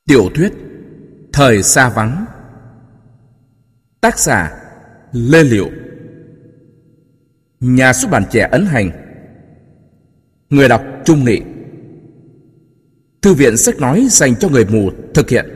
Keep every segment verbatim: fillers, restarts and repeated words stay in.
Tiểu thuyết Thời xa vắng. Tác giả Lê Liệu. Nhà xuất bản Trẻ ấn hành. Người đọc Trung Nghị. Thư viện sách nói dành cho người mù thực hiện.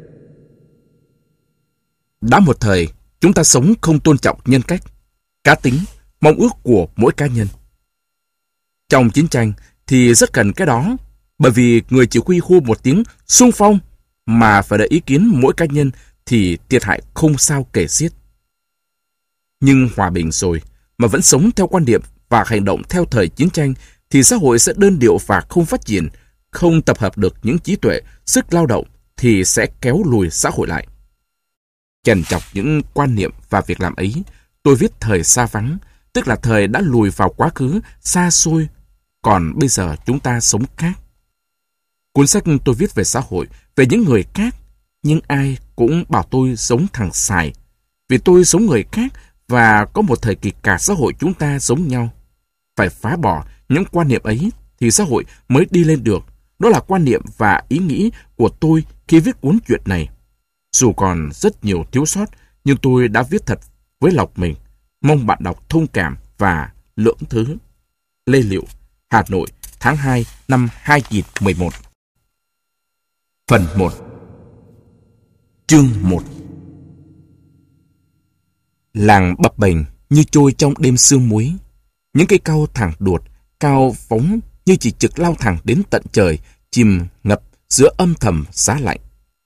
Đã một thời, chúng ta sống không tôn trọng nhân cách, cá tính, mong ước của mỗi cá nhân. Trong chiến tranh thì rất cần cái đó, bởi vì người chỉ huy hô một tiếng xung phong mà phải đợi ý kiến mỗi cá nhân thì thiệt hại không sao kể xiết. Nhưng hòa bình rồi mà vẫn sống theo quan điểm và hành động theo thời chiến tranh thì xã hội sẽ đơn điệu và không phát triển, không tập hợp được những trí tuệ, sức lao động thì sẽ kéo lùi xã hội lại. Chần chọc những quan niệm và việc làm ấy, tôi viết Thời xa vắng, tức là thời đã lùi vào quá khứ, xa xôi, còn bây giờ chúng ta sống khác. Cuốn sách tôi viết về xã hội, về những người khác, nhưng ai cũng bảo tôi giống thằng Sài, vì tôi giống người khác và có một thời kỳ cả xã hội chúng ta giống nhau. Phải phá bỏ những quan niệm ấy thì xã hội mới đi lên được. Đó là quan niệm và ý nghĩ của tôi khi viết cuốn truyện này. Dù còn rất nhiều thiếu sót, nhưng tôi đã viết thật với lòng mình. Mong bạn đọc thông cảm và lượng thứ. Lê Liệu, Hà Nội, tháng hai năm hai nghìn không trăm mười một. Phần một. Chương một. Làng bập bềnh như trôi trong đêm sương muối. Những cây cau thẳng đuột, cao phóng như chỉ trực lao thẳng đến tận trời, chìm ngập giữa âm thầm giá lạnh.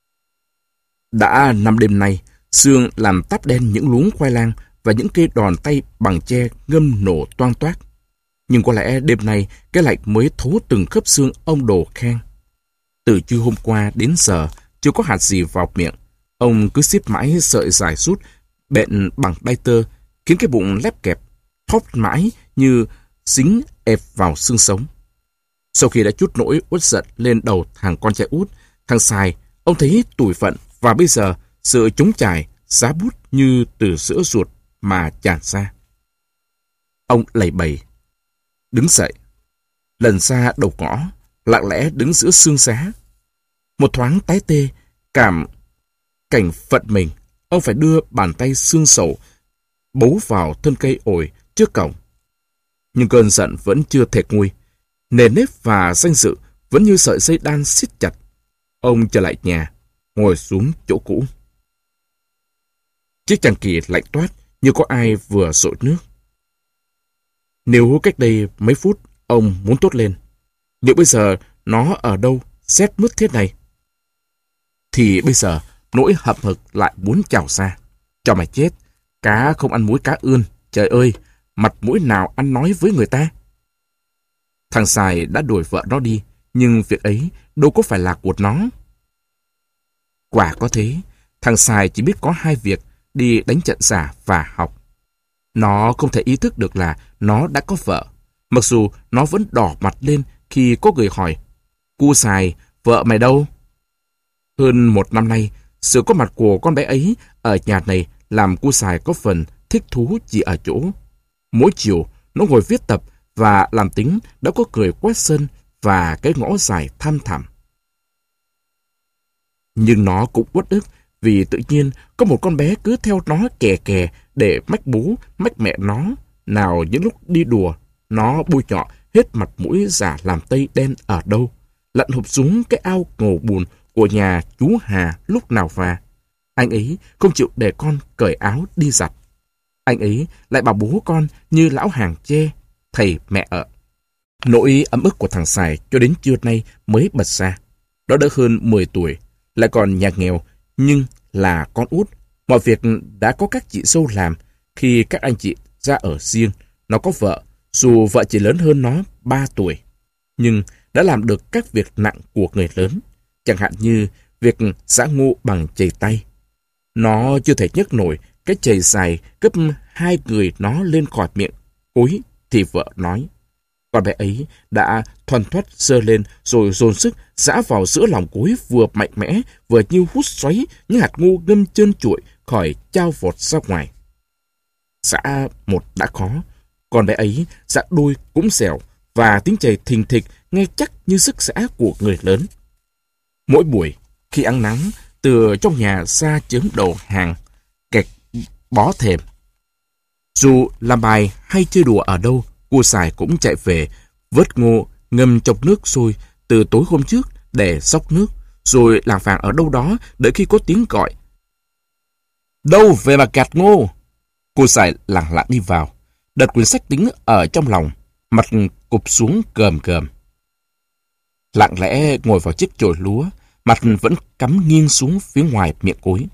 Đã năm đêm nay, sương làm táp đen những luống khoai lang và những cây đòn tay bằng tre ngâm nổ toang toác. Nhưng có lẽ đêm nay cái lạnh mới thấu từng khớp xương ông Đồ Khang. Từ trưa hôm qua đến giờ chưa có hạt gì vào miệng. Ông cứ xiết mãi sợi dài rút, bện bằng đai tơ, khiến cái bụng lép kẹp, thóp mãi như dính ép vào xương sống. Sau khi đã chút nỗi uất giận lên đầu thằng con trai út, thằng Sài, ông thấy tủi phận và bây giờ sự trống trải, giá bút như từ sữa ruột mà tràn ra. Ông lầy bầy, đứng dậy, lần ra đầu ngõ, lặng lẽ đứng giữa sương giá. Một thoáng tái tê, cảm cảnh phận mình, ông phải đưa bàn tay xương sầu bấu vào thân cây ổi trước cổng. Nhưng cơn giận vẫn chưa thể nguôi, nề nếp và danh dự vẫn như sợi dây đan siết chặt. Ông trở lại nhà, ngồi xuống chỗ cũ. Chiếc chăn kỳ lạnh toát như có ai vừa dội nước. Nếu cách đây mấy phút ông muốn tốt lên, liệu bây giờ nó ở đâu rét mướt thế này? Thì bây giờ nỗi hậm hực lại muốn trào ra. Cho mà chết, cá không ăn muối cá ươn. Trời ơi, mặt mũi nào ăn nói với người ta? Thằng Sài đã đuổi vợ nó đi, nhưng việc ấy đâu có phải là của nó. Quả có thế, thằng Sài chỉ biết có hai việc, đi đánh trận giả và học. Nó không thể ý thức được là nó đã có vợ, mặc dù nó vẫn đỏ mặt lên khi có người hỏi: "Cu Sài, vợ mày đâu?" Hơn một năm nay, sự có mặt của con bé ấy ở nhà này làm cu Sài có phần thích thú chỉ ở chỗ. Mỗi chiều, nó ngồi viết tập và làm tính đã có cười quét sân và cái ngõ dài thăm thẳm. Nhưng nó cũng uất ức vì tự nhiên có một con bé cứ theo nó kè kè để mách bố, mách mẹ nó. Nào những lúc đi đùa, nó bôi nhọ hết mặt mũi giả làm tây đen ở đâu, lặn hụp xuống cái ao ngầu bùn của nhà chú Hà lúc nào và. Anh ấy không chịu để con cởi áo đi giặt. Anh ấy lại bảo bố con như lão hàng tre, thầy mẹ ở. Nỗi ấm ức của thằng Sài cho đến trưa nay mới bật ra. Nó đã hơn mười tuổi, lại còn nhà nghèo, nhưng là con út. Mọi việc đã có các chị dâu làm. Khi các anh chị ra ở riêng, nó có vợ, dù vợ chỉ lớn hơn nó ba tuổi, nhưng đã làm được các việc nặng của người lớn, chẳng hạn như việc giã ngô bằng chày tay. Nó chưa thể nhấc nổi cái chày dài gấp hai người nó lên khỏi miệng cối thì vợ nói. Con bé ấy đã thoăn thoắt giơ lên rồi dồn sức giã vào giữa lòng cối, vừa mạnh mẽ vừa như hút xoáy những hạt ngô ngâm trơn trụi khỏi chao vọt ra ngoài. Giã một đã khó, con bé ấy giã đôi cũng dẻo và tiếng chày thình thịch nghe chắc như sức giã của người lớn. Mỗi buổi Khi ăn nắng, từ trong nhà ra chớm đầu hàng, kẹt bó thềm. Dù làm bài hay chơi đùa ở đâu, cô Sài cũng chạy về, vớt ngô, ngâm trong nước sôi từ tối hôm trước để xóc nước, rồi lảng phảng ở đâu đó đợi khi có tiếng gọi. Đâu về mà gạt ngô? Cô Sài lẳng lặng đi vào, đặt quyển sách tính ở trong lòng, mặt cụp xuống cờm cờm. Lặng lẽ ngồi vào chiếc chổi lúa, mặt vẫn cắm nghiêng xuống phía ngoài miệng cối.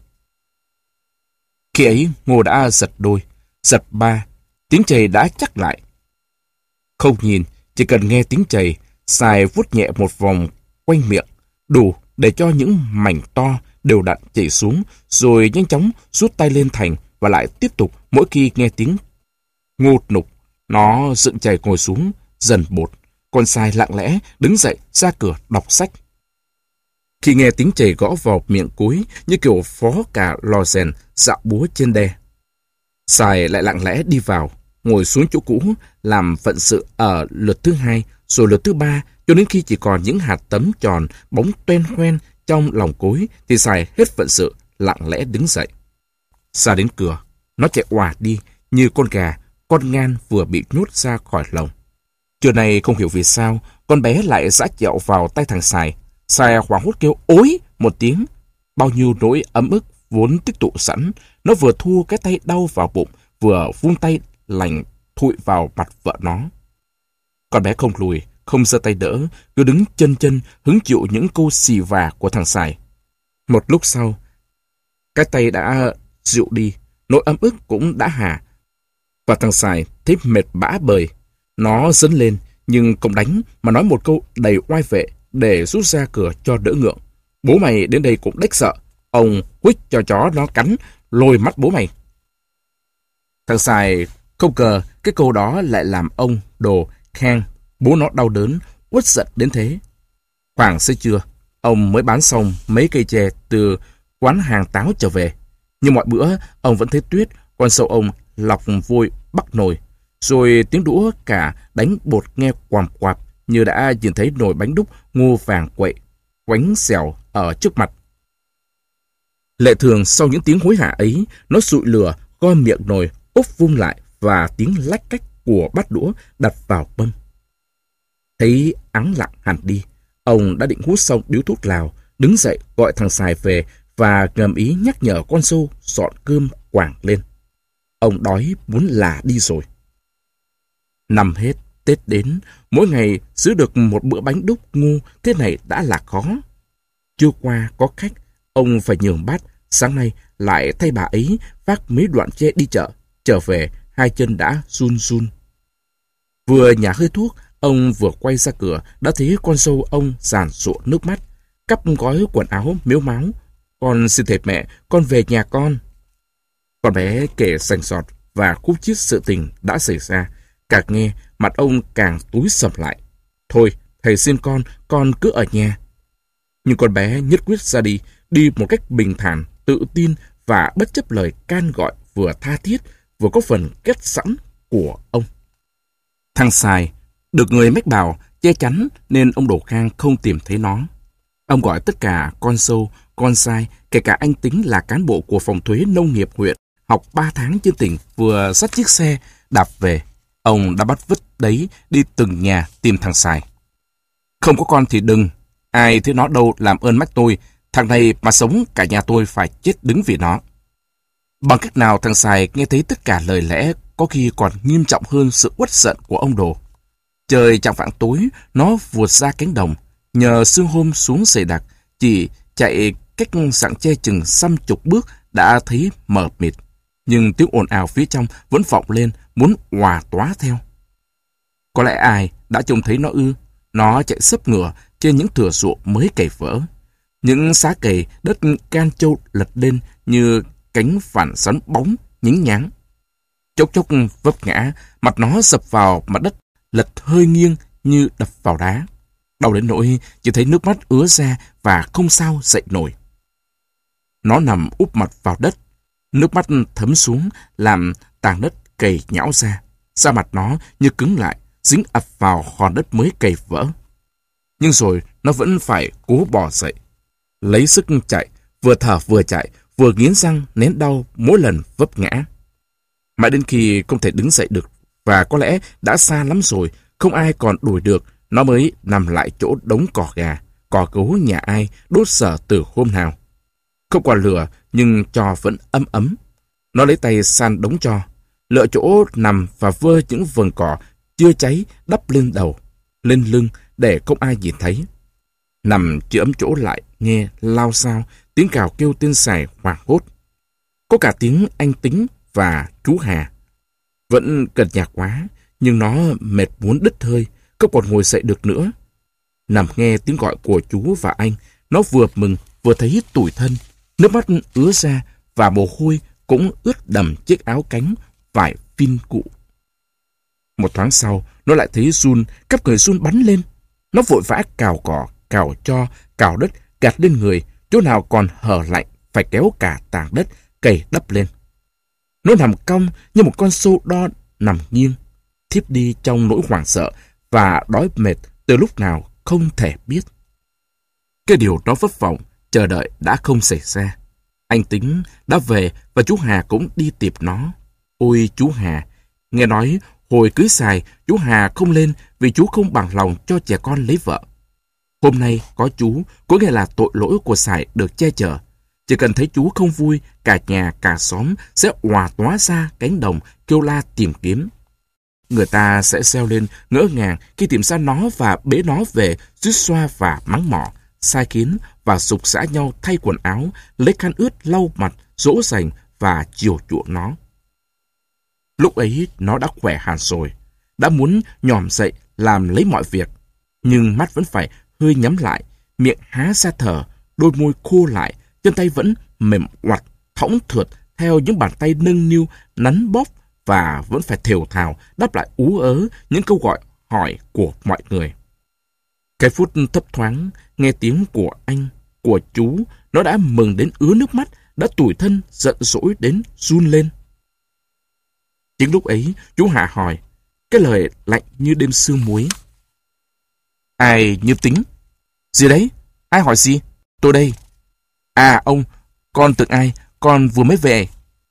Khi ấy ngô đã giật đôi, giật ba, tiếng chày đã chắc lại. Không nhìn, chỉ cần nghe tiếng chày, Sài vuốt nhẹ một vòng quanh miệng, đủ để cho những mảnh to đều đặn chảy xuống, rồi nhanh chóng rút tay lên thành và lại tiếp tục mỗi khi nghe tiếng ngột nục. Nó dựng chày ngồi xuống, dần bột. Con Sài lặng lẽ đứng dậy ra cửa đọc sách. Khi nghe tiếng chày gõ vào miệng cối như kiểu phó cả lò rèn dạo búa trên đe, Sài lại lặng lẽ đi vào, ngồi xuống chỗ cũ, làm phận sự ở lượt thứ hai, rồi lượt thứ ba, cho đến khi chỉ còn những hạt tấm tròn bóng toen hoen trong lòng cối, thì Sài hết phận sự, lặng lẽ đứng dậy. Ra đến cửa, nó chạy òa đi như con gà, con ngan vừa bị nhốt ra khỏi lồng. Trưa nay không hiểu vì sao, con bé lại giã chẹo vào tay thằng Sài. Sài hoảng hốt kêu ối một tiếng. Bao nhiêu nỗi ấm ức vốn tích tụ sẵn, nó vừa thua cái tay đau vào bụng, vừa vung tay lành thụi vào mặt vợ nó. Con bé không lùi, không giơ tay đỡ, cứ đứng chân chân hứng chịu những câu xì vả của thằng Sài. Một lúc sau, cái tay đã dịu đi, nỗi ấm ức cũng đã hà. Và thằng Sài thấy mệt bã bời. Nó dấn lên, nhưng không đánh mà nói một câu đầy oai vệ để rút ra cửa cho đỡ ngượng. Bố mày đến đây cũng đếch sợ. Ông quýt cho chó nó cắn, lôi mắt bố mày. Thằng Sài không ngờ cái câu đó lại làm ông Đồ khen bố nó đau đớn, uất giận đến thế. Khoảng xế trưa, ông mới bán xong mấy cây chè từ quán hàng táo trở về. Nhưng mọi bữa, ông vẫn thấy Tuyết, con sâu ông lọc vôi bắc nồi. Rồi tiếng đũa cả đánh bột nghe quàm quạp như đã nhìn thấy nồi bánh đúc ngô vàng quậy, quánh xèo ở trước mặt. Lệ thường sau những tiếng hối hả ấy, nó sụi lửa, gom miệng nồi, úp vung lại và tiếng lách cách của bát đũa đặt vào mâm. Thấy ắng lặng hẳn đi, ông đã định hút xong điếu thuốc lào, đứng dậy gọi thằng Sài về và ngầm ý nhắc nhở con sâu dọn cơm quảng lên. Ông đói muốn là đi rồi. Năm hết, Tết đến, mỗi ngày giữ được một bữa bánh đúc ngô thế này đã là khó. Trưa qua có khách, ông phải nhường bát, sáng nay lại thay bà ấy vác mấy đoạn tre đi chợ, trở về hai chân đã run run. Vừa nhả hơi thuốc, ông vừa quay ra cửa đã thấy con sâu ông giàn giụa nước mắt, cắp gói quần áo mếu máo. Con xin thề mẹ, con về nhà con. Con bé kể sành sọt và khúc chiết sự tình đã xảy ra. Càng nghe, mặt ông càng túi sầm lại. Thôi, thầy xin con, con cứ ở nhà. Nhưng con bé nhất quyết ra đi, đi một cách bình thản, tự tin và bất chấp lời can gọi vừa tha thiết, vừa có phần kết sẵn của ông. Thằng Sài, được người mách bảo che chắn nên ông Đồ Khang không tìm thấy nó. Ông gọi tất cả con sâu, con sai, kể cả anh Tính là cán bộ của phòng thuế nông nghiệp huyện, học ba tháng trên tỉnh, vừa dắt chiếc xe đạp về. Ông đã bắt vứt đấy đi từng nhà tìm thằng Sài. Không có con thì đừng, ai thấy nó đâu làm ơn mách tôi, thằng này mà sống cả nhà tôi phải chết đứng vì nó. Bằng cách nào thằng Sài nghe thấy tất cả lời lẽ có khi còn nghiêm trọng hơn sự uất giận của ông Đồ. Trời chạng vạng tối, nó vụt ra cánh đồng, nhờ sương hôm xuống dày đặc, chỉ chạy cách sạng tre chừng xăm chục bước đã thấy mờ mịt. Nhưng tiếng ồn ào phía trong vẫn vọng lên, muốn òa tóa theo. Có lẽ ai đã trông thấy nó ư? Nó chạy xấp ngựa trên những thửa ruộng mới cày vỡ. Những xá cày đất can trâu lật lên như cánh phản xoắn bóng nhính nháng. Chốc chốc vấp ngã, mặt nó sập vào mặt đất, lật hơi nghiêng như đập vào đá. Đau đến nỗi chỉ thấy nước mắt ứa ra và không sao dậy nổi. Nó nằm úp mặt vào đất, nước mắt thấm xuống làm tảng đất cày nhão ra. Da mặt nó như cứng lại, dính ập vào hòn đất mới cày vỡ. Nhưng rồi nó vẫn phải cố bò dậy. lấy sức chạy, vừa thở vừa chạy, vừa nghiến răng nén đau mỗi lần vấp ngã. Mãi đến khi không thể đứng dậy được và có lẽ đã xa lắm rồi, không ai còn đuổi được, nó mới nằm lại chỗ đống cỏ gà, cỏ gấu nhà ai đốt sở từ hôm nào. Không còn lửa nhưng tro vẫn ấm ấm. Nó lấy tay san đống tro, lựa chỗ nằm và vơ những vườn cỏ chưa cháy đắp lên đầu, lên lưng để không ai nhìn thấy. Nằm chưa ấm chỗ lại nghe lao xao tiếng cào kêu tên sài hoảng hốt. Có cả tiếng anh Tính và chú Hà. Vẫn cần nhạc quá, nhưng nó mệt muốn đứt hơi, không còn ngồi dậy được nữa. Nằm nghe tiếng gọi của chú và anh, nó vừa mừng vừa thấy tủi thân, nước mắt ứa ra và mồ hôi cũng ướt đầm chiếc áo cánh vải phin cũ. Một thoáng sau, nó lại thấy run, các người run bắn lên. Nó vội vã cào cỏ, cào tro, cào đất, gạt lên người, chỗ nào còn hở lạnh phải kéo cả tảng đất, cày đắp lên. Nó nằm cong như một con sâu đo nằm nghiêng, thiếp đi trong nỗi hoảng sợ và đói mệt từ lúc nào không thể biết. Cái điều nó vất vọng, chờ đợi đã không xảy ra. Anh Tính đã về và chú Hà cũng đi tiếp nó. Ôi chú Hà, nghe nói hồi cưới xài, chú Hà không lên vì chú không bằng lòng cho trẻ con lấy vợ. Hôm nay có chú, có nghĩa là tội lỗi của xài được che chở. Chỉ cần thấy chú không vui, cả nhà, cả xóm sẽ òa tóa ra cánh đồng kêu la tìm kiếm. Người ta sẽ reo lên ngỡ ngàng khi tìm ra nó và bế nó về, suýt xoa và mắng mỏ, sai khiến và sục sã nhau thay quần áo, lấy khăn ướt lau mặt, dỗ dành và chiều chuộng nó. Lúc ấy nó đã khỏe hẳn rồi, đã muốn nhòm dậy làm lấy mọi việc, nhưng mắt vẫn phải hơi nhắm lại, miệng há ra thở, đôi môi khô lại, chân tay vẫn mềm oặt, thõng thượt theo những bàn tay nâng niu, nắn bóp và vẫn phải thều thào đáp lại ú ớ những câu gọi hỏi của mọi người. Cái phút thấp thoáng, nghe tiếng của anh, của chú, nó đã mừng đến ứa nước mắt, đã tủi thân, giận dỗi đến run lên. Chính lúc ấy, chú Hạ hỏi, cái lời lạnh như đêm sương muối. Ai như Tính? Gì đấy? Ai hỏi gì? Tôi đây. À ông, con tưởng ai? Con vừa mới về.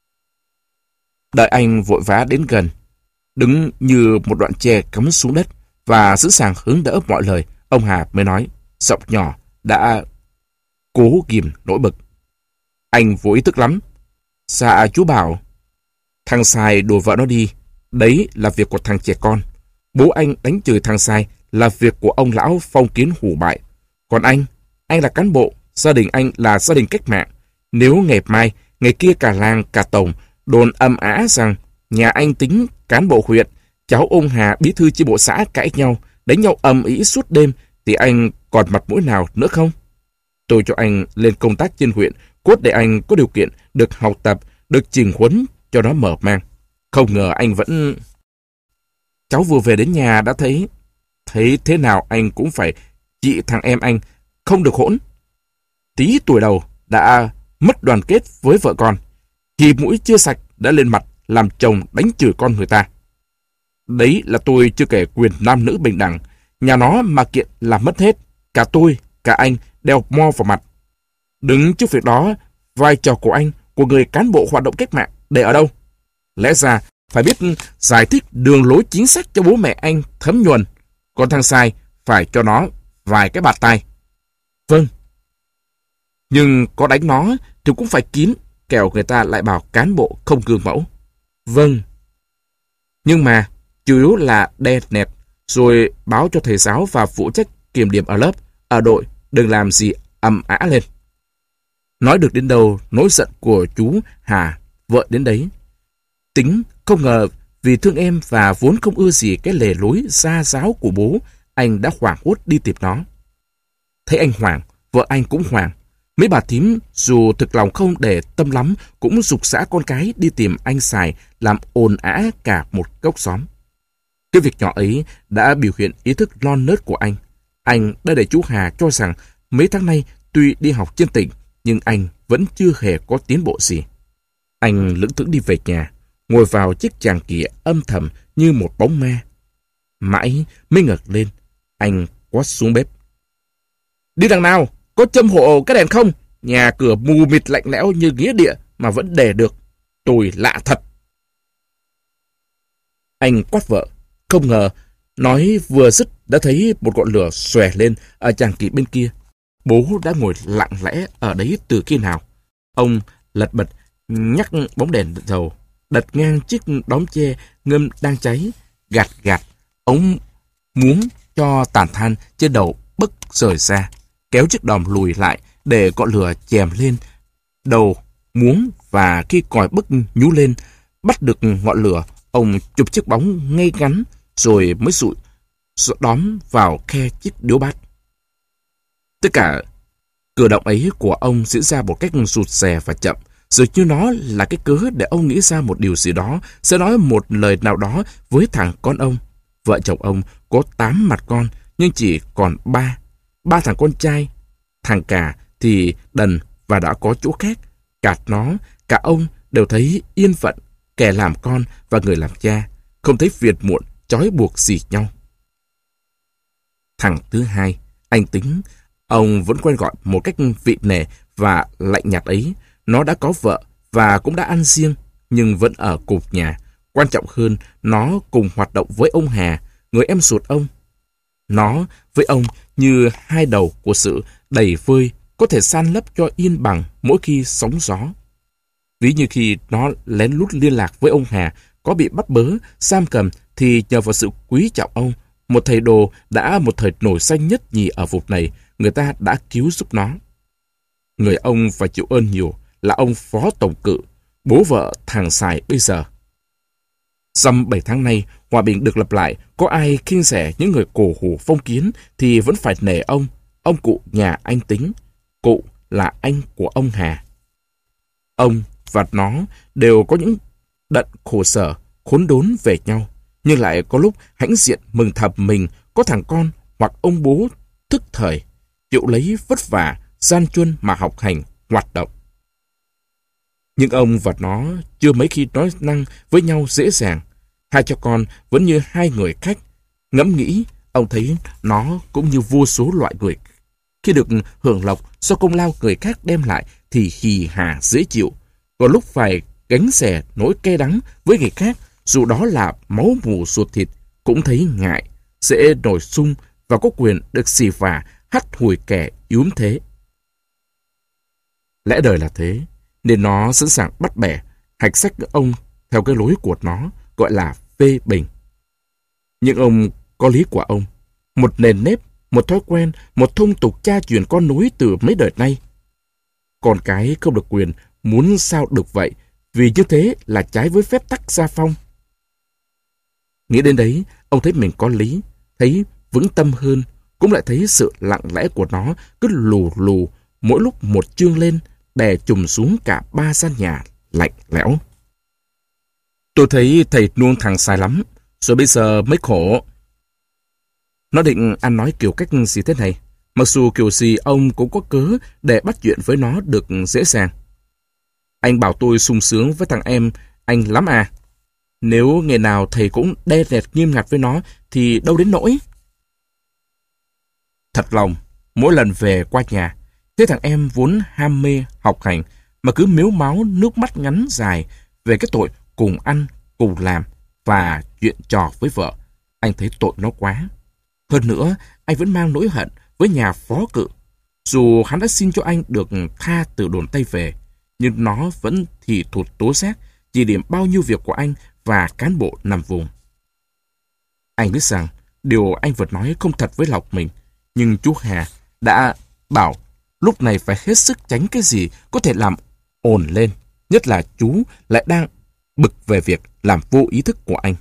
Đợi anh vội vã đến gần, đứng như một đoạn tre cắm xuống đất và sẵn sàng hướng đỡ mọi lời, ông Hà mới nói, giọng nhỏ đã cố ghìm nỗi bực. Anh vô ý thức lắm. Dạ chú bảo, thằng Sai đùa vợ nó đi, đấy là việc của thằng trẻ con. Bố anh đánh chửi thằng Sai là việc của ông lão phong kiến hủ bại. Còn anh, anh là cán bộ, gia đình anh là gia đình cách mạng. Nếu ngày mai, ngày kia cả làng cả tổng đồn âm ả rằng nhà anh Tính cán bộ huyện, cháu ông Hà bí thư chi bộ xã cãi nhau, đánh nhau ầm ĩ suốt đêm, thì anh còn mặt mũi nào nữa không? Tôi cho anh lên công tác trên huyện, cốt để anh có điều kiện được học tập, được chỉnh huấn cho nó mở mang. Không ngờ anh vẫn... Cháu vừa về đến nhà đã thấy... Thấy thế nào anh cũng phải trị thằng em anh, không được hỗn. Tí tuổi đầu đã mất đoàn kết với vợ con. Khi mũi chưa sạch đã lên mặt làm chồng đánh chửi con người ta. Đấy là tôi chưa kể quyền nam nữ bình đẳng. Nhà nó mà kiện là mất hết. Cả tôi, cả anh đeo mo vào mặt. Đứng trước việc đó, vai trò của anh, của người cán bộ hoạt động cách mạng, để ở đâu? Lẽ ra phải biết giải thích đường lối chính sách cho bố mẹ anh thấm nhuần. Còn thằng Sai phải cho nó vài cái bạt tai. Vâng. Nhưng có đánh nó thì cũng phải kín, kẻo người ta lại bảo cán bộ không gương mẫu. Vâng. Nhưng mà chủ yếu là đe nẹt, rồi báo cho thầy giáo và phụ trách kiểm điểm ở lớp, ở đội, đừng làm gì ầm ã lên. Nói được đến đâu, nỗi giận của chú Hà vợ đến đấy. Tính không ngờ vì thương em và vốn không ưa gì cái lề lối gia giáo của bố, anh đã hoảng hốt đi tìm nó. Thấy anh hoảng, vợ anh cũng hoảng. Mấy bà thím dù thực lòng không để tâm lắm cũng giục giã con cái đi tìm anh Sài làm ồn ã cả một góc xóm. Cái việc nhỏ ấy đã biểu hiện ý thức non nớt của anh. Anh đã để chú Hà cho rằng mấy tháng nay tuy đi học trên tỉnh nhưng anh vẫn chưa hề có tiến bộ gì. Anh lững thững đi về nhà, ngồi vào chiếc chàng kìa âm thầm như một bóng ma. Mãi mới ngẩng lên, anh quát xuống bếp. Đi đằng nào, có châm hộ cái đèn không? Nhà cửa mù mịt lạnh lẽo như nghĩa địa mà vẫn để được. Tôi lạ thật. Anh quát vợ. Không ngờ, nói vừa dứt đã thấy một ngọn lửa xòe lên ở tràng kỵ bên kia. Bố đã ngồi lặng lẽ ở đấy từ khi nào. Ông lật bật nhắc bóng đèn dầu, đặt ngang chiếc đóm tre ngâm đang cháy, gạt gạt ống muốn cho tàn than trên đầu bấc rời ra, kéo chiếc đòm lùi lại để ngọn lửa chèm lên đầu muống, và khi còi bấc nhú lên bắt được ngọn lửa, ông chụp chiếc bóng ngay ngắn rồi mới dụi đóm vào khe chiếc điếu bát. Tất cả cử động ấy của ông diễn ra một cách rụt rè và chậm, dường như nó là cái cớ để ông nghĩ ra một điều gì đó, sẽ nói một lời nào đó với thằng con ông. Vợ chồng ông có tám mặt con, nhưng chỉ còn ba. Ba thằng con trai. Thằng cả thì đần và đã có chỗ khác. Cả nó, cả ông đều thấy yên phận, kẻ làm con và người làm cha, không thấy phiền muộn, trói buộc gì nhau. Thằng thứ hai, anh Tính, ông vẫn quen gọi một cách vị nể và lạnh nhạt ấy. Nó đã có vợ và cũng đã ăn riêng, nhưng vẫn ở cùng nhà. Quan trọng hơn, nó cùng hoạt động với ông Hà, người em ruột ông. Nó với ông như hai đầu của sự đầy vơi, có thể san lấp cho yên bằng mỗi khi sóng gió. Ví như khi nó lén lút liên lạc với ông Hà, có bị bắt bớ, giam cầm, thì nhờ vào sự quý trọng ông, một thầy đồ đã một thời nổi danh nhất nhì ở vùng này, người ta đã cứu giúp nó. Người ông phải chịu ơn nhiều là ông Phó Tổng Cự, bố vợ thằng Sài bây giờ. Dăm bảy tháng nay, hòa bình được lập lại, có ai khinh rẻ những người cổ hủ phong kiến thì vẫn phải nể ông, ông Cụ nhà anh Tính. Cụ là anh của ông Hà. Ông và nó đều có những đận khổ sở, khốn đốn về nhau, nhưng lại có lúc hãnh diện mừng thầm mình có thằng con hoặc ông bố thức thời, chịu lấy vất vả, gian truân mà học hành, hoạt động. Nhưng ông và nó chưa mấy khi nói năng với nhau dễ dàng. Hai cha con vẫn như hai người khách. Ngẫm nghĩ, ông thấy nó cũng như vô số loại người. Khi được hưởng lộc do công lao người khác đem lại thì hì hà dễ chịu. Còn lúc phải gánh xẻ nỗi cay đắng với người khác, dù đó là máu mủ ruột thịt, cũng thấy ngại, dễ nổi sung và có quyền được xì vả, hắt hủi kẻ yếu thế. Lẽ đời là thế, nên nó sẵn sàng bắt bẻ, hạch sách ông theo cái lối của nó, gọi là phê bình. Nhưng ông có lý của ông, một nền nếp, một thói quen, một thông tục cha truyền con nối từ mấy đời nay. Con cái không được quyền muốn sao được vậy, vì như thế là trái với phép tắc gia phong. Nghĩ đến đấy, ông thấy mình có lý, thấy vững tâm hơn, cũng lại thấy sự lặng lẽ của nó cứ lù lù, mỗi lúc một chương lên, đè trùm xuống cả ba gian nhà lạnh lẽo. Tôi thấy thầy nuông thằng sai lắm, rồi bây giờ mới khổ. Nó định ăn nói kiểu cách gì thế này, mặc dù kiểu gì ông cũng có cớ để bắt chuyện với nó được dễ dàng. Anh bảo tôi sung sướng với thằng em anh lắm à. Nếu ngày nào thầy cũng đe nẹt nghiêm ngặt với nó thì đâu đến nỗi. Thật lòng, mỗi lần về qua nhà, thế thằng em vốn ham mê học hành mà cứ mếu máo nước mắt ngắn dài về cái tội cùng ăn, cùng làm và chuyện trò với vợ, anh thấy tội nó quá. Hơn nữa, anh vẫn mang nỗi hận với nhà phó cự. Dù hắn đã xin cho anh được tha từ đồn Tây về, nhưng nó vẫn thì thụt tố giác, chỉ điểm bao nhiêu việc của anh và cán bộ nằm vùng. Anh biết rằng điều anh vừa nói không thật với lòng mình, nhưng chú Hà đã bảo lúc này phải hết sức tránh cái gì có thể làm ồn lên, nhất là chú lại đang bực về việc làm vô ý thức của anh.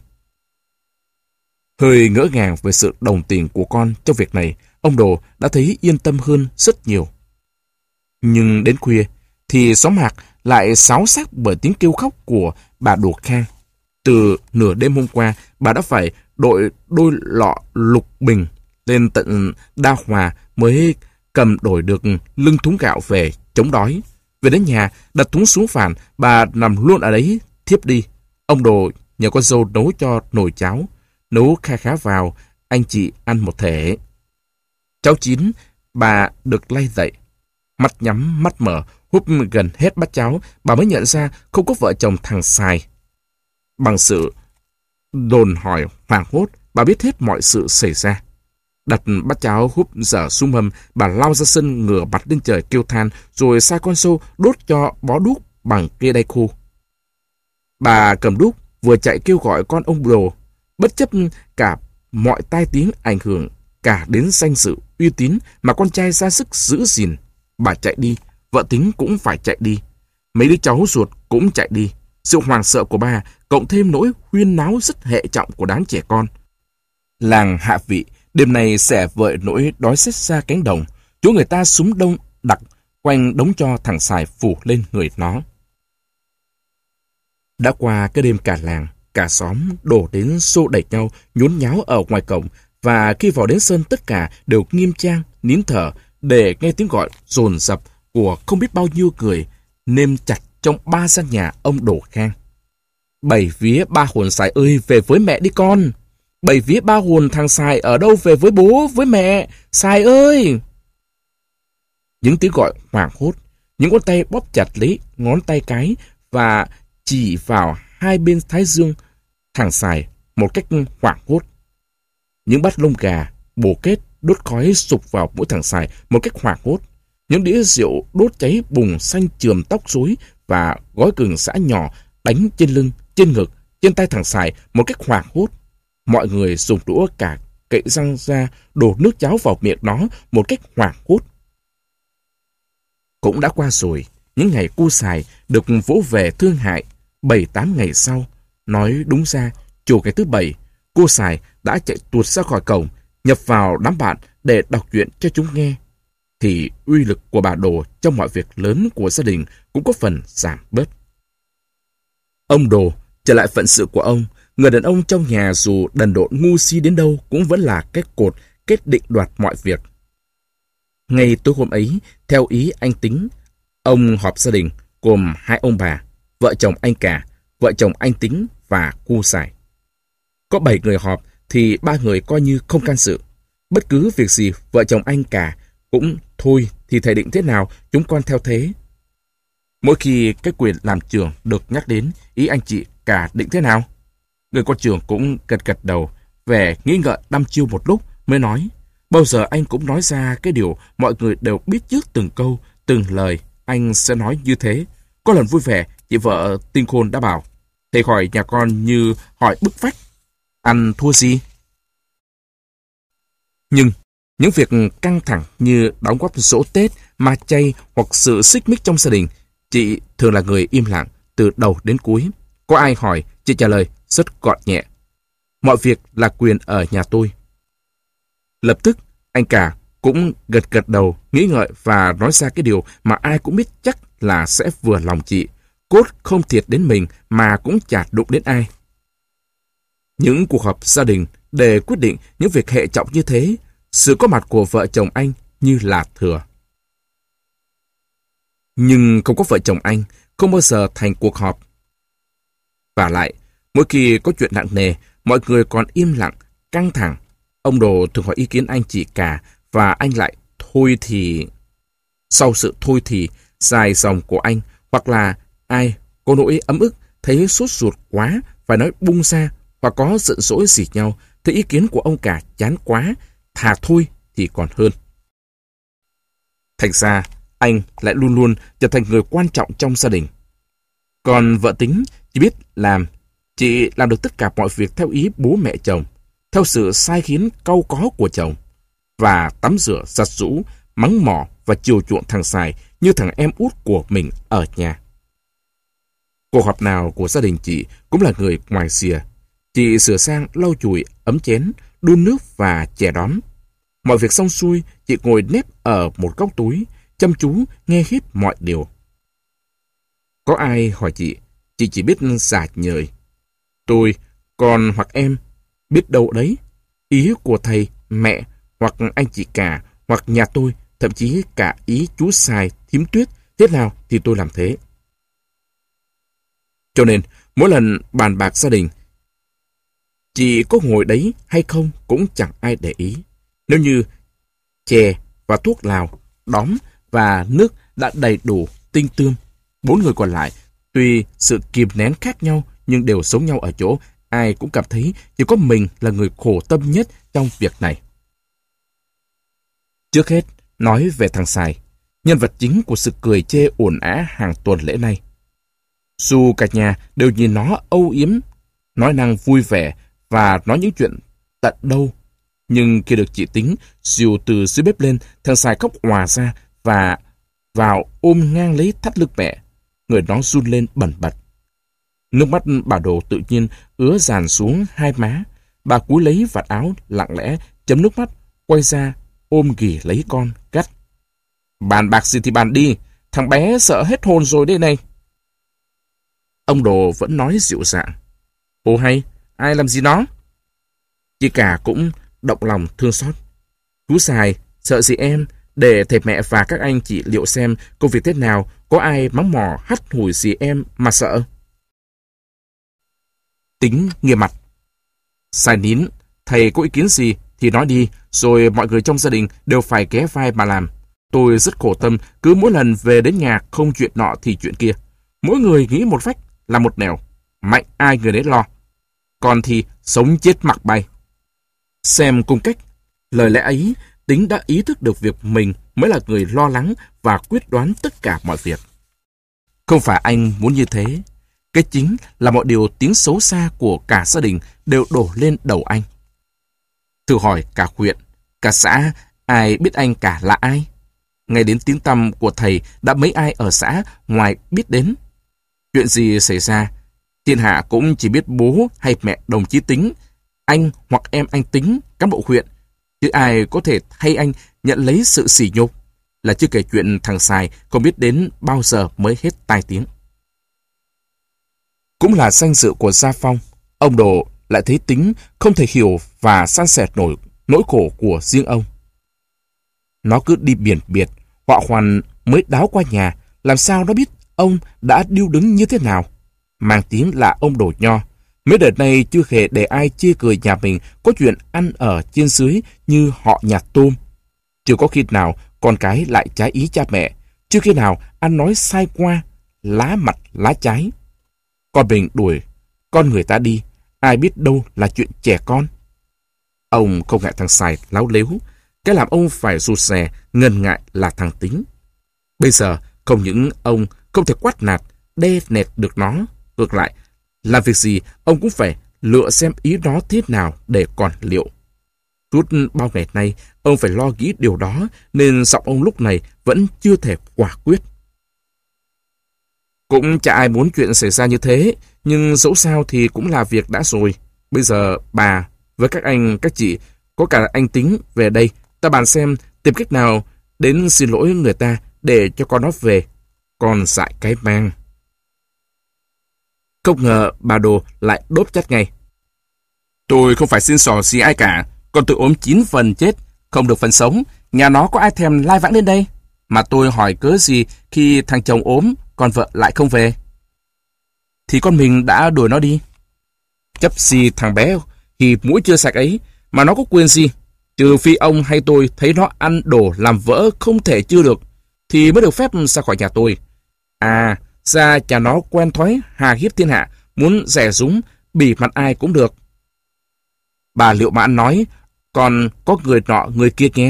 Hơi ngỡ ngàng về sự đồng tình của con trong việc này, ông Đồ đã thấy yên tâm hơn rất nhiều. Nhưng đến khuya thì xóm Hạc lại xáo xác bởi tiếng kêu khóc của bà Đồ Khang. Từ nửa đêm hôm qua, bà đã phải đội đôi lọ lục bình lên tận Đa Hòa mới cầm đổi được lưng thúng gạo về chống đói. Về đến nhà, đặt thúng xuống phản, bà nằm luôn ở đấy, thiếp đi. Ông Đồ nhờ con dâu nấu cho nồi cháo, nấu kha khá vào, anh chị ăn một thể. Cháo chín, bà được lay dậy, Mắt nhắm, mắt mở, húp gần hết bát cháo, bà mới nhận ra không có vợ chồng thằng Sài. Bằng sự đồn hỏi hoảng hốt, bà biết hết mọi sự xảy ra. Đặt bát cháo húp dở xuống mâm, bà lao ra sân ngửa mặt lên trời kêu than, rồi sai con sâu đốt cho bó đuốc bằng cây đay khô. Bà cầm đuốc vừa chạy kêu gọi con ông Đồ, bất chấp cả mọi tai tiếng ảnh hưởng cả đến danh dự uy tín mà con trai ra sức giữ gìn. Bà chạy đi, vợ Tính cũng phải chạy đi, mấy đứa cháu ruột cũng chạy đi. Sự hoảng sợ của bà cộng thêm nỗi huyên náo rất hệ trọng của đám trẻ con. Làng Hạ Vị đêm nay xẻ vợi nỗi đói rết ra cánh đồng, chỗ người ta súng đông đặc quanh đống cho thằng Sài phủ lên người nó. Đã qua cái đêm cả làng, cả xóm đổ đến xô đẩy nhau, nhốn nháo ở ngoài cổng, và khi vào đến sân tất cả đều nghiêm trang, nín thở để nghe tiếng gọi dồn dập của không biết bao nhiêu người nêm chặt trong ba gian nhà ông Đồ Khang. Bảy vía ba hồn Sài ơi, về với mẹ đi con! Bảy vía ba hồn thằng Sài ở đâu về với bố, với mẹ! Sài ơi! Những tiếng gọi hoảng hốt, những ngón tay bóp chặt lấy ngón tay cái và chỉ vào hai bên thái dương thằng Sài một cách hoảng hốt. Những bát lông gà, bồ kết, đốt khói sục vào mũi thằng Sài một cách hoảng hốt. Những đĩa rượu đốt cháy bùng xanh chườm tóc rối và gói gừng sả nhỏ đánh trên lưng, trên ngực, trên tay thằng Sài một cách hoảng hốt. Mọi người dùng đũa cả cậy răng ra đổ nước cháo vào miệng nó một cách hoảng hốt. Cũng đã qua rồi, những ngày cu Sài được vỗ về thương hại. Bảy tám ngày sau, nói đúng ra, chiều ngày thứ bảy, cô Sài đã chạy tuột ra khỏi cổng, nhập vào đám bạn để đọc chuyện cho chúng nghe. Thì uy lực của bà Đồ trong mọi việc lớn của gia đình cũng có phần giảm bớt. Ông Đồ trở lại phận sự của ông. Người đàn ông trong nhà dù đần độn ngu si đến đâu cũng vẫn là cái cột kết định đoạt mọi việc. Ngay tối hôm ấy, theo ý anh Tính, ông họp gia đình gồm hai ông bà, vợ chồng anh Cả, vợ chồng anh Tính và cu Sài. Có bảy người họp thì ba người coi như không can sự. Bất cứ việc gì vợ chồng anh Cả cũng thôi thì thầy định thế nào chúng con theo thế. Mỗi khi cái quyền làm trưởng được nhắc đến, ý anh chị Cả định thế nào? Người con trưởng cũng gật gật đầu, vẻ nghĩ ngợi đăm chiêu một lúc mới nói. Bao giờ anh cũng nói ra cái điều mọi người đều biết trước từng câu, từng lời anh sẽ nói như thế. Có lần vui vẻ, chị vợ tinh khôn đã bảo, thầy hỏi nhà con như hỏi bức vách, ăn thua gì? Nhưng những việc căng thẳng như đóng góp giỗ Tết, ma chay hoặc sự xích mích trong gia đình, chị thường là người im lặng từ đầu đến cuối. Có ai hỏi, chị trả lời rất gọn nhẹ. Mọi việc là quyền ở nhà tôi. Lập tức, anh Cả cũng gật gật đầu, nghĩ ngợi và nói ra cái điều mà ai cũng biết chắc là sẽ vừa lòng chị. Cốt không thiệt đến mình mà cũng chả đụng đến ai. Những cuộc họp gia đình để quyết định những việc hệ trọng như thế, sự có mặt của vợ chồng anh như là thừa. Nhưng không có vợ chồng anh, không bao giờ thành cuộc họp. Và lại, mỗi khi có chuyện nặng nề, mọi người còn im lặng, căng thẳng. Ông Đồ thường hỏi ý kiến anh chị Cả và anh lại thôi thì... Sau sự thôi thì dài dòng của anh, hoặc là ai có nỗi ấm ức, thấy sốt ruột quá, phải nói bung ra, hoặc có giận dỗi xỉ nhau, thấy ý kiến của ông Cả chán quá, thà thôi thì còn hơn. Thành ra, anh lại luôn luôn trở thành người quan trọng trong gia đình. Còn vợ Tính chỉ biết làm, chị làm được tất cả mọi việc theo ý bố mẹ chồng, theo sự sai khiến cau có của chồng, và tắm rửa, giặt giũ, mắng mỏ và chiều chuộng thằng Sài như thằng em út của mình ở nhà. Cuộc họp nào của gia đình chị cũng là người ngoài rìa. Chị sửa sang, lau chùi, ấm chén, đun nước và chè đón. Mọi việc xong xuôi, chị ngồi nép ở một góc túi, chăm chú nghe hết mọi điều. Có ai hỏi chị, chị chỉ biết giả nhời. Tôi, con hoặc em, biết đâu đấy. Ý của thầy, mẹ, hoặc anh chị Cả, hoặc nhà tôi, thậm chí cả ý chú Sài, thím Tuyết, thế nào thì tôi làm thế. Cho nên, mỗi lần bàn bạc gia đình, chị có ngồi đấy hay không cũng chẳng ai để ý. Nếu như chè và thuốc lào, đóm và nước đã đầy đủ tinh tươm. Bốn người còn lại, tuy sự kìm nén khác nhau nhưng đều giống nhau ở chỗ ai cũng cảm thấy chỉ có mình là người khổ tâm nhất trong việc này. Trước hết, nói về thằng Sài, nhân vật chính của sự cười chê ồn ào hàng tuần lễ này. Dù cả nhà đều nhìn nó âu yếm, nói năng vui vẻ và nói những chuyện tận đâu, nhưng khi được chị Tính dìu từ dưới bếp lên, thằng Sài khóc òa ra và vào ôm ngang lấy thắt lưng mẹ. Người nó run lên bần bật. Nước mắt bà Đồ tự nhiên ứa dàn xuống hai má. Bà cúi lấy vạt áo lặng lẽ chấm nước mắt, quay ra ôm ghì lấy con, gắt: "Bàn bạc gì thì bàn đi, thằng bé sợ hết hồn rồi đây này." Ông Đồ vẫn nói dịu dàng: "Ồ hay, ai làm gì nó?" Chị cả cũng động lòng thương xót: "Chú Sài, sợ gì em, để thầy mẹ và các anh chị liệu xem công việc thế nào, có ai mắng mỏ hắt hủi gì em mà sợ." Tính nghiêm mặt: "Sài nín, thầy có ý kiến gì thì nói đi, rồi mọi người trong gia đình đều phải ghé vai mà làm. Tôi rất khổ tâm, cứ mỗi lần về đến nhà không chuyện nọ thì chuyện kia. Mỗi người nghĩ một vách là một nẻo, mạnh ai người đấy lo. Còn thì sống chết mặc bay." Xem cùng cách, lời lẽ ấy, Tính đã ý thức được việc mình mới là người lo lắng và quyết đoán tất cả mọi việc. Không phải anh muốn như thế. Cái chính là mọi điều tiếng xấu xa của cả gia đình đều đổ lên đầu anh. Thử hỏi cả huyện, cả xã, ai biết anh cả là ai? Ngay đến tiếng tăm của thầy đã mấy ai ở xã ngoài biết đến. Chuyện gì xảy ra, thiên hạ cũng chỉ biết bố hay mẹ đồng chí Tính, anh hoặc em anh Tính, cán bộ huyện, chứ ai có thể thay anh nhận lấy sự sỉ nhục, là chưa kể chuyện thằng Sài không biết đến bao giờ mới hết tai tiếng. Cũng là danh dự của Gia Phong, ông Đồ lại thấy Tính không thể hiểu và san sẻ nổi nỗi khổ của riêng ông. Nó cứ đi biển biệt, họa hoàn mới đáo qua nhà, làm sao nó biết ông đã điêu đứng như thế nào. Mang tiếng là ông Đồ Nho, mấy đợt này chưa hề để ai chê cười nhà mình có chuyện ăn ở trên dưới như họ nhà Tôm. Chưa có khi nào con cái lại trái ý cha mẹ, chưa khi nào ăn nói sai qua, lá mặt lá trái. Con mình đuổi con người ta đi, ai biết đâu là chuyện trẻ con. Ông không ngại thằng Sài láo lếu, cái làm ông phải rụt rè, ngần ngại là thằng Tính. Bây giờ không những ông không thể quát nạt, đe nẹt được nó, ngược lại, làm việc gì ông cũng phải lựa xem ý nó thế nào để còn liệu. Suốt bao ngày nay, ông phải lo nghĩ điều đó, nên giọng ông lúc này vẫn chưa thể quả quyết. Cũng chả ai muốn chuyện xảy ra như thế, nhưng dẫu sao thì cũng là việc đã rồi. Bây giờ bà với các anh, các chị, có cả anh Tính về đây, ta bàn xem tìm cách nào đến xin lỗi người ta để cho con nó về. Con dại cái mang. Không ngờ bà Đồ lại đốp chát ngay: "Tôi không phải xin xỏ gì ai cả, con tôi ốm chín phần chết, không được phần sống, nhà nó có ai thèm lai vãng lên đây? Mà tôi hỏi cớ gì khi thằng chồng ốm, con vợ lại không về? Thì con mình đã đuổi nó đi. Chấp gì thằng bé thì mũi chưa sạch ấy, mà nó có quyền gì? Trừ phi ông hay tôi thấy nó ăn đổ làm vỡ không thể chưa được, thì mới được phép ra khỏi nhà tôi. À, ra nhà nó quen thói hà hiếp thiên hạ, muốn rẻ rúng, bỉ mặt ai cũng được." Bà Liệu Mãn nói, còn có người nọ người kia nghe.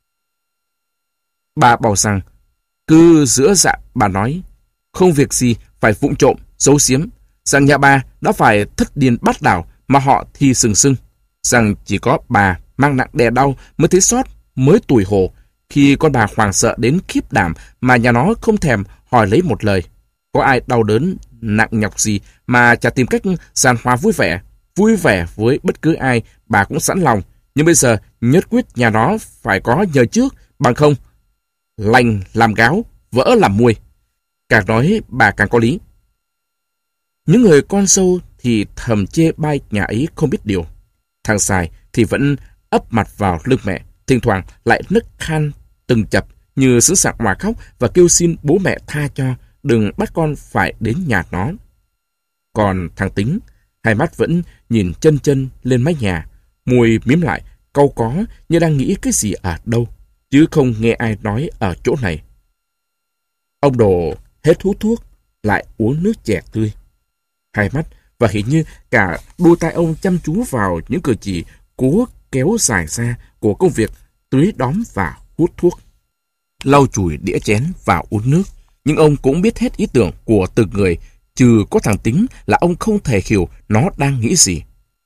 Bà bảo rằng, cứ giữa dạ bà nói, không việc gì phải vụng trộm, giấu giếm, rằng nhà bà đã phải thất điên bát đảo mà họ thì sừng sưng, rằng chỉ có bà mang nặng đè đau mới thấy sót, mới tủi hổ, khi con bà hoảng sợ đến khiếp đảm mà nhà nó không thèm hỏi lấy một lời. Có ai đau đớn, nặng nhọc gì mà chả tìm cách giàn hòa vui vẻ, vui vẻ với bất cứ ai bà cũng sẵn lòng. Nhưng bây giờ nhất quyết nhà nó phải có nhờ trước, bằng không lành làm gáo, vỡ làm muôi. Càng nói bà càng có lý. Những người con sâu thì thầm chê bai nhà ấy không biết điều. Thằng Sài thì vẫn ấp mặt vào lưng mẹ, thỉnh thoảng lại nức khan từng chập như sẵn sàng hòa khóc và kêu xin bố mẹ tha cho, đừng bắt con phải đến nhà nó. Còn thằng Tính, hai mắt vẫn nhìn chân chân lên mái nhà, môi mím lại, cau có như đang nghĩ cái gì ở đâu, chứ không nghe ai nói ở chỗ này. Ông Đồ hết hút thuốc, lại uống nước chè tươi. Hai mắt và hình như cả đôi tay ông chăm chú vào những cử chỉ cố kéo dài ra của công việc tưới đóm và hút thuốc. Lau chùi đĩa chén và uống nước, nhưng ông cũng biết hết ý tưởng của từng người, trừ có thằng Tính là ông không thể hiểu nó đang nghĩ gì.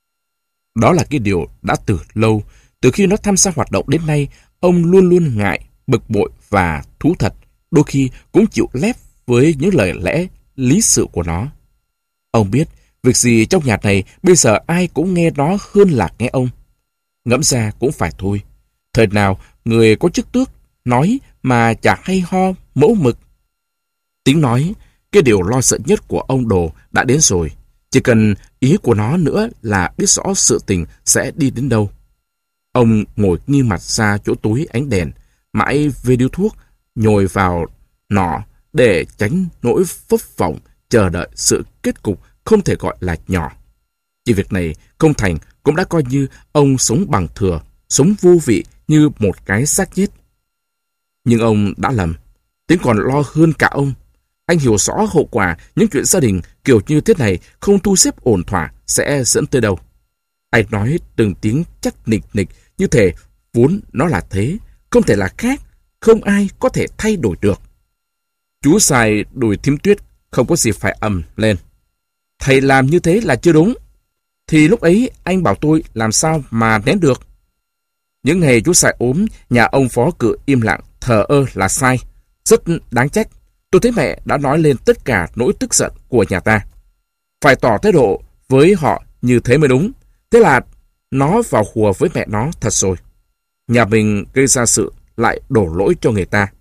Đó là cái điều đã từ lâu, từ khi nó tham gia hoạt động đến nay, ông luôn luôn ngại, bực bội và thú thật, đôi khi cũng chịu lép với những lời lẽ, lý sự của nó. Ông biết, việc gì trong nhà này bây giờ ai cũng nghe nó hơn là nghe ông. Ngẫm ra cũng phải thôi. Thời nào người có chức tước nói mà chả hay ho mẫu mực. Tính nói, cái điều lo sợ nhất của ông Đồ đã đến rồi. Chỉ cần ý của nó nữa là biết rõ sự tình sẽ đi đến đâu. Ông ngồi nghiêng mặt ra chỗ tối ánh đèn, mãi về điếu thuốc, nhồi vào nọ để tránh nỗi phấp phỏng chờ đợi sự kết cục không thể gọi là nhỏ. Chỉ việc này không thành cũng đã coi như ông sống bằng thừa, sống vô vị như một cái xác chết. Nhưng ông đã lầm. Tính còn lo hơn cả ông. Anh hiểu rõ hậu quả những chuyện gia đình kiểu như thế này không thu xếp ổn thỏa sẽ dẫn tới đâu. Anh nói từng tiếng chắc nịch nịch như thể vốn nó là thế, không thể là khác, không ai có thể thay đổi được. Chú xài đùi thím Tuyết không có gì phải ầm lên. Thầy làm như thế là chưa đúng. Thì lúc ấy anh bảo tôi làm sao mà nén được. Những ngày chú xài ốm, nhà ông phó cự im lặng, thờ ơ là sai. Rất đáng trách. Tôi thấy mẹ đã nói lên tất cả nỗi tức giận của nhà ta. Phải tỏ thái độ với họ như thế mới đúng. Thế là nó vào hùa với mẹ nó thật rồi. Nhà mình gây ra sự lại đổ lỗi cho người ta.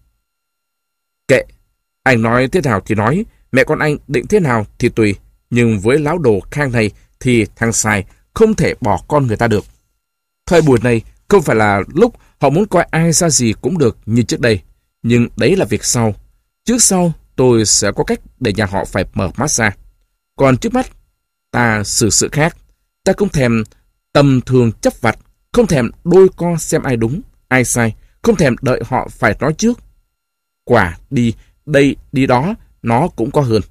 Kệ, anh nói thế nào thì nói, mẹ con anh định thế nào thì tùy. Nhưng với lão đồ Khang này thì thằng Sài không thể bỏ con người ta được. Thời buổi này không phải là lúc họ muốn coi ai ra gì cũng được như trước đây. Nhưng đấy là việc sau. Trước sau tôi sẽ có cách để nhà họ phải mở mắt ra. Còn trước mắt ta xử sự khác. Ta không thèm tầm thường chấp vặt, không thèm đôi co xem ai đúng, ai sai, không thèm đợi họ phải nói trước. Quả đi đây đi đó nó cũng có hơn.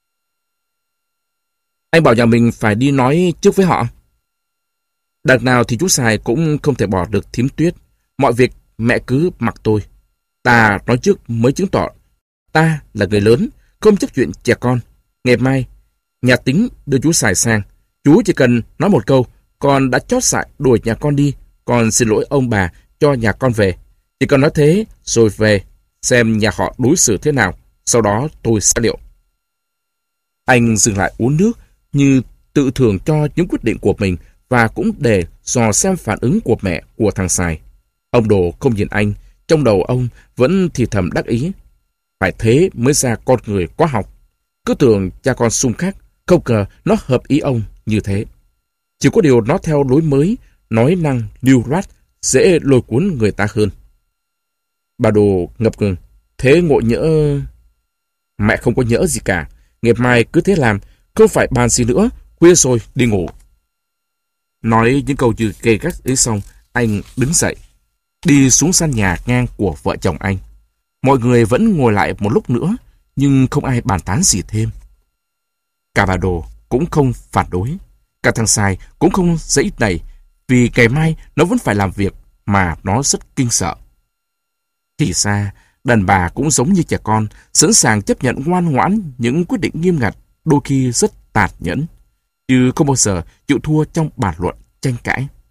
Anh bảo nhà mình phải đi nói trước với họ. Đằng nào thì chú Sài cũng không thể bỏ được thím Tuyết. Mọi việc mẹ cứ mặc tôi. Ta nói trước mới chứng tỏ ta là người lớn, không chấp chuyện trẻ con. Ngày mai, nhà Tính đưa chú Sài sang. Chú chỉ cần nói một câu, con đã chót dại đuổi nhà con đi, con xin lỗi ông bà cho nhà con về. Chỉ cần nói thế rồi về, xem nhà họ đối xử thế nào, sau đó tôi sẽ liệu. Anh dừng lại uống nước như tự thưởng cho những quyết định của mình và cũng để dò xem phản ứng của mẹ của thằng Sài. Ông Đồ không nhìn anh, trong đầu ông vẫn thì thầm đắc ý. Phải thế mới ra con người có học. Cứ tưởng cha con xung khắc, không ngờ nó hợp ý ông như thế. Chỉ có điều nó theo lối mới, nói năng lưu loát, dễ lôi cuốn người ta hơn. Bà Đồ ngập ngừng, thế ngộ nhỡ... Mẹ không có nhỡ gì cả, ngày mai cứ thế làm, không phải bàn gì nữa, khuya rồi, đi ngủ. Nói những câu như gay gắt ấy xong, anh đứng dậy, đi xuống sân nhà ngang của vợ chồng anh. Mọi người vẫn ngồi lại một lúc nữa, nhưng không ai bàn tán gì thêm. Cả bà Đồ cũng không phản đối, cả thằng Sài cũng không dãy nảy, vì ngày mai nó vẫn phải làm việc mà nó rất kinh sợ. Thì ra, đàn bà cũng giống như trẻ con, sẵn sàng chấp nhận ngoan ngoãn những quyết định nghiêm ngặt, đôi khi rất tàn nhẫn, chứ không bao giờ chịu thua trong bàn luận tranh cãi.